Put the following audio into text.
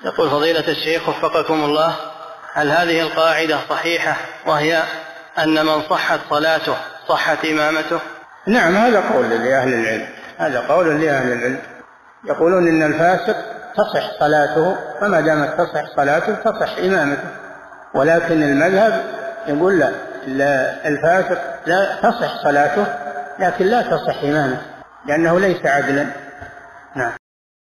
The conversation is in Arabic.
يقول فضيلة الشيخ وفقكم الله، هل هذه القاعدة صحيحة وهي أن من صحت صلاته صحت إمامته؟ نعم، هذا قول لأهل العلم، هذا قول لأهل العلم، يقولون إن الفاسق تصح صلاته، فما دامت تصح صلاته تصح إمامته. ولكن المذهب يقول لا، الفاسق لا تصح صلاته لكن لا تصح إمامته، لأنه ليس عدلا.